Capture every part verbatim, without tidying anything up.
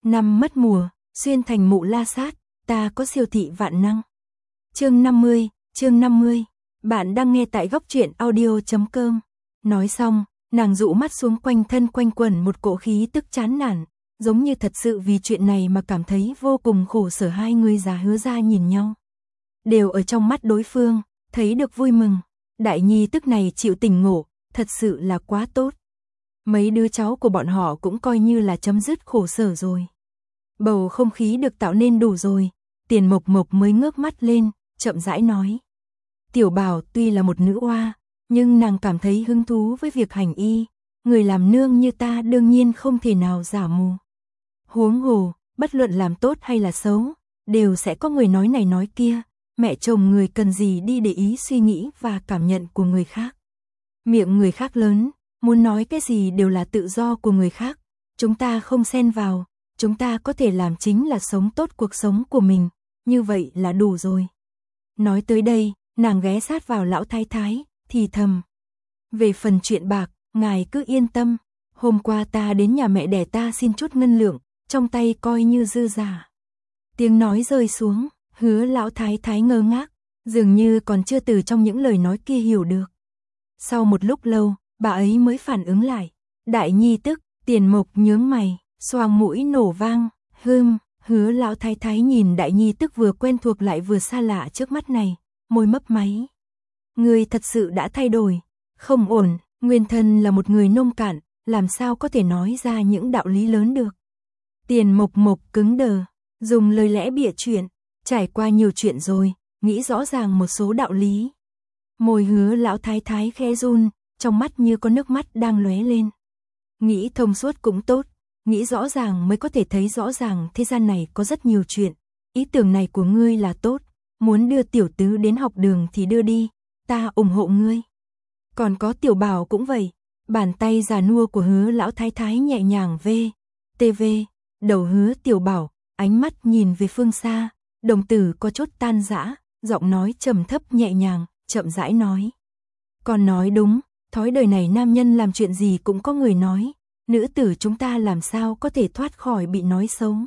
Năm mất mùa, xuyên thành mụ la sát, ta có siêu thị vạn năng. Chương năm mươi, chương năm mươi. Bạn đang nghe tại góc truyện audio chấm com. Nói xong, nàng dụ mắt xuống, quanh thân quanh quẩn một cỗ khí tức chán nản, giống như thật sự vì chuyện này mà cảm thấy vô cùng khổ sở. Hai người già Hứa ra nhìn nhau, đều ở trong mắt đối phương thấy được vui mừng. Đại nhi tức này chịu tỉnh ngộ, thật sự là quá tốt. Mấy đứa cháu của bọn họ cũng coi như là chấm dứt khổ sở rồi. Bầu không khí được tạo nên đủ rồi. Tiền Mộc Mộc mới ngước mắt lên, chậm rãi nói: Tiểu Bảo tuy là một nữ oa, nhưng nàng cảm thấy hứng thú với việc hành y. Người làm nương như ta đương nhiên không thể nào giả mù. Huống hồ, bất luận làm tốt hay là xấu, đều sẽ có người nói này nói kia. Mẹ chồng người cần gì đi để ý suy nghĩ và cảm nhận của người khác. Miệng người khác lớn, muốn nói cái gì đều là tự do của người khác. Chúng ta không xen vào, chúng ta có thể làm chính là sống tốt cuộc sống của mình, như vậy là đủ rồi. Nói tới đây, nàng ghé sát vào lão thái thái, thì thầm: Về phần chuyện bạc, ngài cứ yên tâm, hôm qua ta đến nhà mẹ đẻ ta xin chút ngân lượng, trong tay coi như dư giả. Tiếng nói rơi xuống, Hứa lão thái thái ngơ ngác, dường như còn chưa từ trong những lời nói kia hiểu được. Sau một lúc lâu, bà ấy mới phản ứng lại. Đại nhi tức. Tiền Mộc nhướng mày, xoang mũi nổ vang. Hừm. Hứa lão thái thái nhìn đại nhi tức vừa quen thuộc lại vừa xa lạ trước mắt này, môi mấp máy. Người thật sự đã thay đổi. Không ổn, nguyên thân là một người nông cạn, làm sao có thể nói ra những đạo lý lớn được. Tiền Mộc Mộc cứng đờ, dùng lời lẽ bịa chuyện, trải qua nhiều chuyện rồi, nghĩ rõ ràng một số đạo lý. Môi Hứa lão thái thái khẽ run, trong mắt như có nước mắt đang lóe lên. Nghĩ thông suốt cũng tốt, nghĩ rõ ràng mới có thể thấy rõ ràng thế gian này có rất nhiều chuyện. Ý tưởng này của ngươi là tốt, muốn đưa tiểu tứ đến học đường thì đưa đi, ta ủng hộ ngươi. Còn có Tiểu Bảo cũng vậy. Bàn tay già nua của Hứa lão thái thái nhẹ nhàng vê, tê vê, đầu Hứa Tiểu Bảo, ánh mắt nhìn về phương xa, đồng tử có chút tan rã, giọng nói trầm thấp nhẹ nhàng, chậm rãi nói. Còn nói đúng, thói đời này nam nhân làm chuyện gì cũng có người nói, nữ tử chúng ta làm sao có thể thoát khỏi bị nói xấu.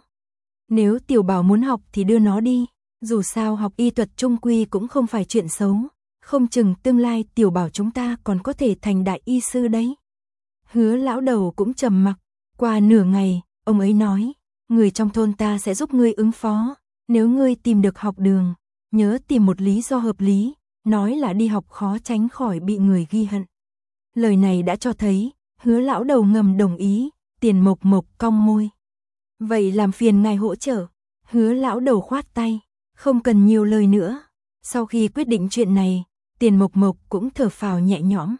Nếu Tiểu Bảo muốn học thì đưa nó đi, dù sao học y thuật trung quy cũng không phải chuyện xấu, không chừng tương lai Tiểu Bảo chúng ta còn có thể thành đại y sư đấy. Hứa lão đầu cũng trầm mặc, qua nửa ngày, ông ấy nói, người trong thôn ta sẽ giúp ngươi ứng phó, nếu ngươi tìm được học đường, nhớ tìm một lý do hợp lý, nói là đi học khó tránh khỏi bị người ghi hận. Lời này đã cho thấy, Hứa lão đầu ngầm đồng ý. Tiền Mộc Mộc cong môi. Vậy làm phiền ngài hỗ trợ. Hứa lão đầu khoát tay, không cần nhiều lời nữa. Sau khi quyết định chuyện này, Tiền Mộc Mộc cũng thở phào nhẹ nhõm.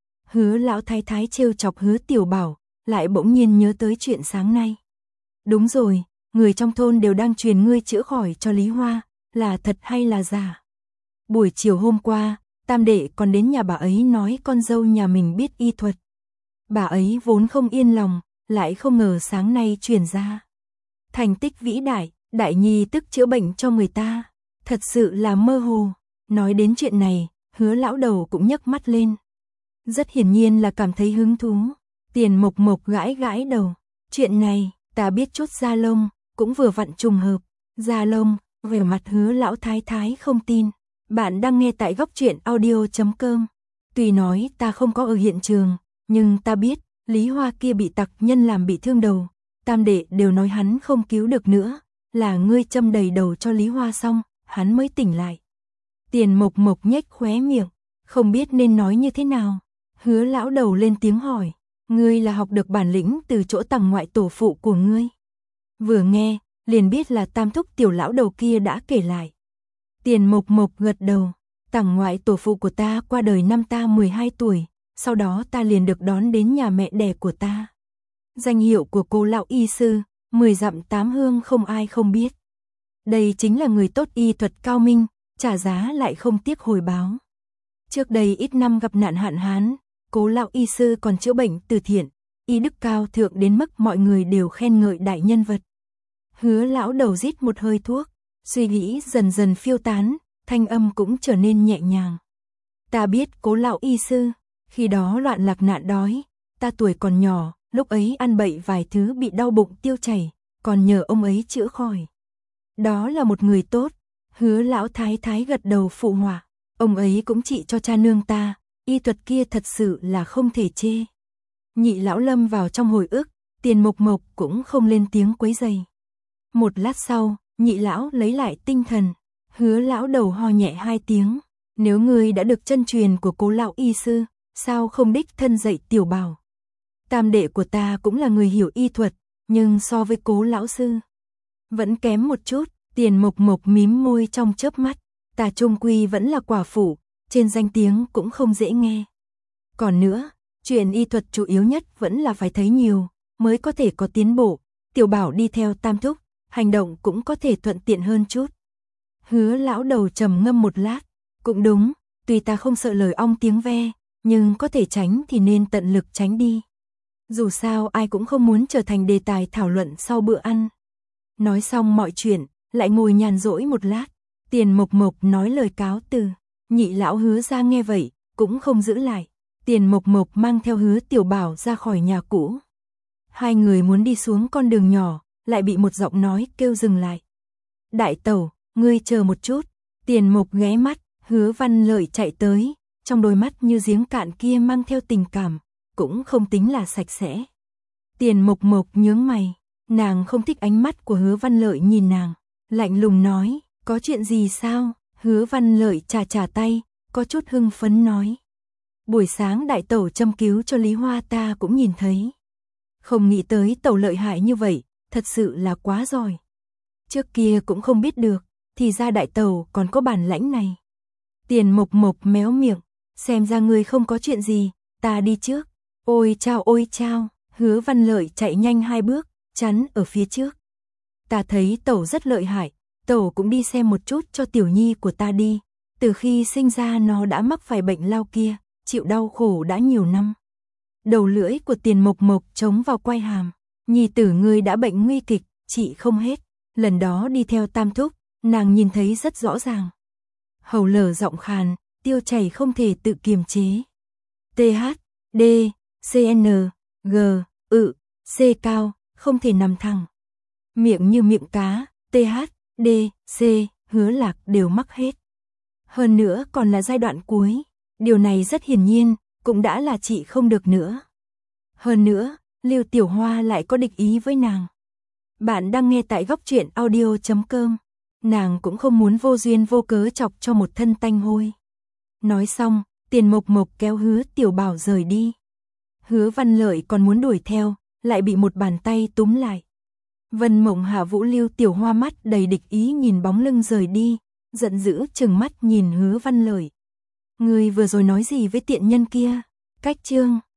Hứa lão thái thái trêu chọc Hứa Tiểu Bảo, lại bỗng nhiên nhớ tới chuyện sáng nay. Đúng rồi, người trong thôn đều đang truyền ngươi chữa khỏi cho Lý Hoa, là thật hay là giả? Buổi chiều hôm qua, tam đệ còn đến nhà bà ấy nói con dâu nhà mình biết y thuật. Bà ấy vốn không yên lòng, lại không ngờ sáng nay truyền ra thành tích vĩ đại, đại nhi tức chữa bệnh cho người ta, thật sự là mơ hồ. Nói đến chuyện này, Hứa lão đầu cũng nhấc mắt lên, rất hiển nhiên là cảm thấy hứng thú. Tiền Mộc Mộc gãi gãi đầu, chuyện này ta biết chút da lông, cũng vừa vặn trùng hợp. Da lông? Vẻ mặt Hứa lão thái thái không tin. Bạn đang nghe tại góc truyện audio chấm com. Tuy nói ta không có ở hiện trường, nhưng ta biết, Lý Hoa kia bị tặc nhân làm bị thương đầu. Tam đệ đều nói hắn không cứu được nữa, là ngươi châm đầy đầu cho Lý Hoa xong, hắn mới tỉnh lại. Tiền Mộc Mộc nhếch khóe miệng, không biết nên nói như thế nào. Hứa lão đầu lên tiếng hỏi, ngươi là học được bản lĩnh từ chỗ tàng ngoại tổ phụ của ngươi? Vừa nghe, liền biết là tam thúc Tiểu lão đầu kia đã kể lại. Tiền Mộc Mộc gật đầu, tàng ngoại tổ phụ của ta qua đời năm ta mười hai tuổi, sau đó ta liền được đón đến nhà mẹ đẻ của ta. Danh hiệu của cô lão y sư, mười dặm tám hương không ai không biết. Đây chính là người tốt y thuật cao minh, trả giá lại không tiếc hồi báo. Trước đây ít năm gặp nạn hạn hán, cố lão y sư còn chữa bệnh từ thiện, y đức cao thượng đến mức mọi người đều khen ngợi đại nhân vật. Hứa lão đầu rít một hơi thuốc, suy nghĩ dần dần phiêu tán, thanh âm cũng trở nên nhẹ nhàng. Ta biết cố lão y sư, khi đó loạn lạc nạn đói, ta tuổi còn nhỏ, lúc ấy ăn bậy vài thứ bị đau bụng tiêu chảy, còn nhờ ông ấy chữa khỏi. Đó là một người tốt. Hứa lão thái thái gật đầu phụ họa. Ông ấy cũng trị cho cha nương ta, y thuật kia thật sự là không thể chê. Nhị lão lâm vào trong hồi ức, Tiền Mộc Mộc cũng không lên tiếng quấy rầy. Một lát sau, nhị lão lấy lại tinh thần, Hứa lão đầu ho nhẹ hai tiếng. Nếu ngươi đã được chân truyền của Cố lão y sư, sao không đích thân dạy tiểu bảo? Tam đệ của ta cũng là người hiểu y thuật, nhưng so với Cố lão sư vẫn kém một chút. Tiền Mộc Mộc mím môi trong chớp mắt, ta chung quy vẫn là quả phụ, trên danh tiếng cũng không dễ nghe. Còn nữa, chuyện y thuật chủ yếu nhất vẫn là phải thấy nhiều, mới có thể có tiến bộ. Tiểu bảo đi theo tam thúc, hành động cũng có thể thuận tiện hơn chút. Hứa lão đầu trầm ngâm một lát, cũng đúng, tuy ta không sợ lời ong tiếng ve, nhưng có thể tránh thì nên tận lực tránh đi. Dù sao ai cũng không muốn trở thành đề tài thảo luận sau bữa ăn. Nói xong mọi chuyện, lại ngồi nhàn rỗi một lát. Tiền Mộc Mộc nói lời cáo từ. Nhị lão Hứa ra nghe vậy, cũng không giữ lại. Tiền Mộc Mộc mang theo Hứa tiểu bảo ra khỏi nhà cũ. Hai người muốn đi xuống con đường nhỏ, lại bị một giọng nói kêu dừng lại. Đại tẩu, ngươi chờ một chút. Tiền Mộc ghé mắt, Hứa Văn Lợi chạy tới, trong đôi mắt như giếng cạn kia mang theo tình cảm, cũng không tính là sạch sẽ. Tiền Mộc Mộc nhướng mày, nàng không thích ánh mắt của Hứa Văn Lợi nhìn nàng, lạnh lùng nói, có chuyện gì sao? Hứa Văn Lợi chà chà tay, có chút hưng phấn nói. Buổi sáng đại tẩu châm cứu cho Lý Hoa ta cũng nhìn thấy. Không nghĩ tới tẩu lợi hại như vậy, thật sự là quá giỏi. Trước kia cũng không biết được, thì ra đại tẩu còn có bản lãnh này. Tiền Mộc Mộc méo miệng, xem ra ngươi không có chuyện gì, ta đi trước. Ôi chao ôi chao, Hứa Văn Lợi chạy nhanh hai bước, chắn ở phía trước. Ta thấy tẩu rất lợi hại, tẩu cũng đi xem một chút cho tiểu nhi của ta đi. Từ khi sinh ra nó đã mắc phải bệnh lao kia, chịu đau khổ đã nhiều năm. Đầu lưỡi của Tiền Mộc Mộc chống vào quai hàm. Nhi tử ngươi đã bệnh nguy kịch, trị không hết. Lần đó đi theo tam thúc, nàng nhìn thấy rất rõ ràng. Hầu lở giọng khàn, tiêu chảy không thể tự kiềm chế. T H, D, C N, G, ự, C cao, không thể nằm thẳng. Miệng như miệng cá, T H, D, C, Hứa Lạc đều mắc hết. Hơn nữa còn là giai đoạn cuối, điều này rất hiển nhiên, cũng đã là chị không được nữa. Hơn nữa, Lưu Tiểu Hoa lại có địch ý với nàng. Bạn đang nghe tại góc truyện audio chấm com. Nàng cũng không muốn vô duyên vô cớ chọc cho một thân tanh hôi. Nói xong, Tiền Mộc Mộc kéo Hứa Tiểu Bảo rời đi. Hứa Văn Lợi còn muốn đuổi theo, lại bị một bàn tay túm lại. Vân Mộng Hạ Vũ Lưu Tiểu Hoa mắt đầy địch ý nhìn bóng lưng rời đi, giận dữ trừng mắt nhìn Hứa Văn Lợi. Ngươi vừa rồi nói gì với tiện nhân kia? Cách chương